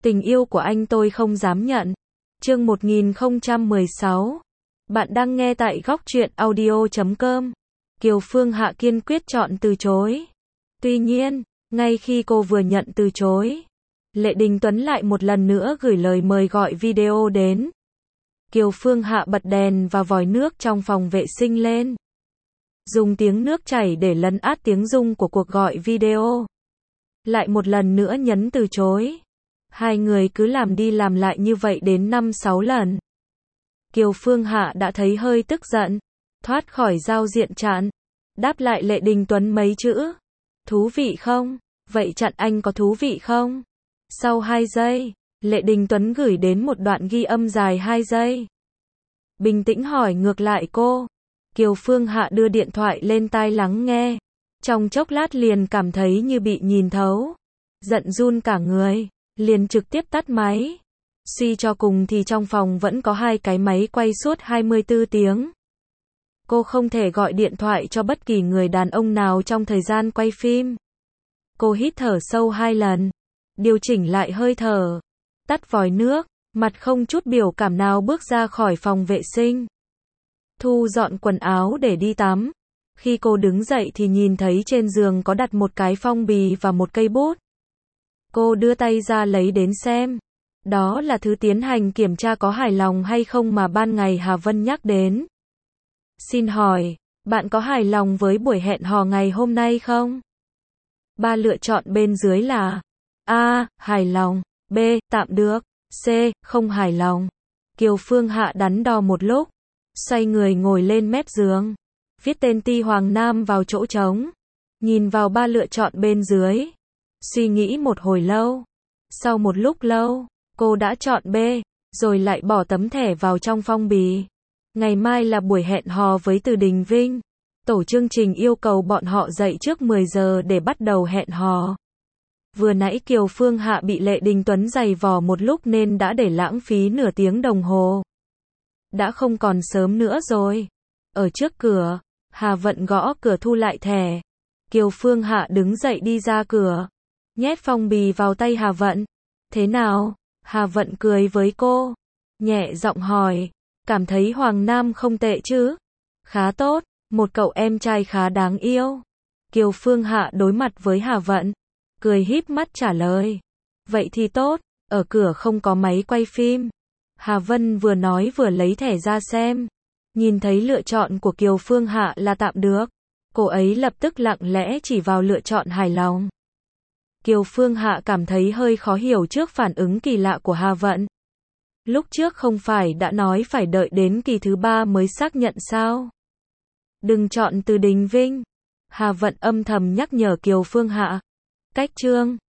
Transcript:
Tình yêu của anh tôi không dám nhận. Chương 1016. Bạn đang nghe tại góc truyện audio.com. Kiều Phương Hạ kiên quyết chọn từ chối. Tuy nhiên, ngay khi cô vừa nhận từ chối, Lệ Đình Tuấn lại một lần nữa gửi lời mời gọi video đến. Kiều Phương Hạ bật đèn và vòi nước trong phòng vệ sinh lên, dùng tiếng nước chảy để lấn át tiếng rung của cuộc gọi video. Lại một lần nữa nhấn từ chối. Hai người cứ làm đi làm lại như vậy đến 5-6 lần. Kiều Phương Hạ đã thấy hơi tức giận, thoát khỏi giao diện chặn, đáp lại Lệ Đình Tuấn mấy chữ. Thú vị không? Vậy chặn anh có thú vị không? Sau 2 giây, Lệ Đình Tuấn gửi đến một đoạn ghi âm dài 2 giây. Bình tĩnh hỏi ngược lại cô. Kiều Phương Hạ đưa điện thoại lên tai lắng nghe. Trong chốc lát liền cảm thấy như bị nhìn thấu. Giận run cả người, liền trực tiếp tắt máy. Suy cho cùng thì trong phòng vẫn có 2 cái máy quay suốt 24 tiếng. Cô không thể gọi điện thoại cho bất kỳ người đàn ông nào trong thời gian quay phim. Cô hít thở sâu 2 lần, điều chỉnh lại hơi thở, tắt vòi nước, mặt không chút biểu cảm nào bước ra khỏi phòng vệ sinh. Thu dọn quần áo để đi tắm. Khi cô đứng dậy thì nhìn thấy trên giường có đặt một cái phong bì và một cây bút. Cô đưa tay ra lấy đến xem. Đó là thứ tiến hành kiểm tra có hài lòng hay không mà ban ngày Hà Vân nhắc đến. Xin hỏi, bạn có hài lòng với buổi hẹn hò ngày hôm nay không? 3 lựa chọn bên dưới là A. Hài lòng, B. Tạm được, C. Không hài lòng. Kiều Phương Hạ đắn đo một lúc, xoay người ngồi lên mép giường, viết tên Ti Hoàng Nam vào chỗ trống, nhìn vào 3 lựa chọn bên dưới, suy nghĩ một hồi lâu. Sau một lúc lâu, cô đã chọn B, rồi lại bỏ tấm thẻ vào trong phong bì. Ngày mai là buổi hẹn hò với Từ Đình Vinh. Tổ chương trình yêu cầu bọn họ dậy trước 10 giờ để bắt đầu hẹn hò. Vừa nãy Kiều Phương Hạ bị Lệ Đình Tuấn giày vò một lúc nên đã để lãng phí nửa tiếng đồng hồ. Đã không còn sớm nữa rồi. Ở trước cửa, Hà Vận gõ cửa thu lại thẻ. Kiều Phương Hạ đứng dậy đi ra cửa, nhét phong bì vào tay Hà Vận. Thế nào? Hà Vận cười với cô, nhẹ giọng hỏi. Cảm thấy Hoàng Nam không tệ chứ? Khá tốt, một cậu em trai khá đáng yêu. Kiều Phương Hạ đối mặt với Hà Vận, cười híp mắt trả lời. Vậy thì tốt, ở cửa không có máy quay phim. Hà Vân vừa nói vừa lấy thẻ ra xem. Nhìn thấy lựa chọn của Kiều Phương Hạ là tạm được. Cô ấy lập tức lặng lẽ chỉ vào lựa chọn hài lòng. Kiều Phương Hạ cảm thấy hơi khó hiểu trước phản ứng kỳ lạ của Hà Vận. Lúc trước không phải đã nói phải đợi đến kỳ thứ 3 mới xác nhận sao? Đừng chọn Từ Đình Vinh. Hà Vận âm thầm nhắc nhở Kiều Phương Hạ. Cách chương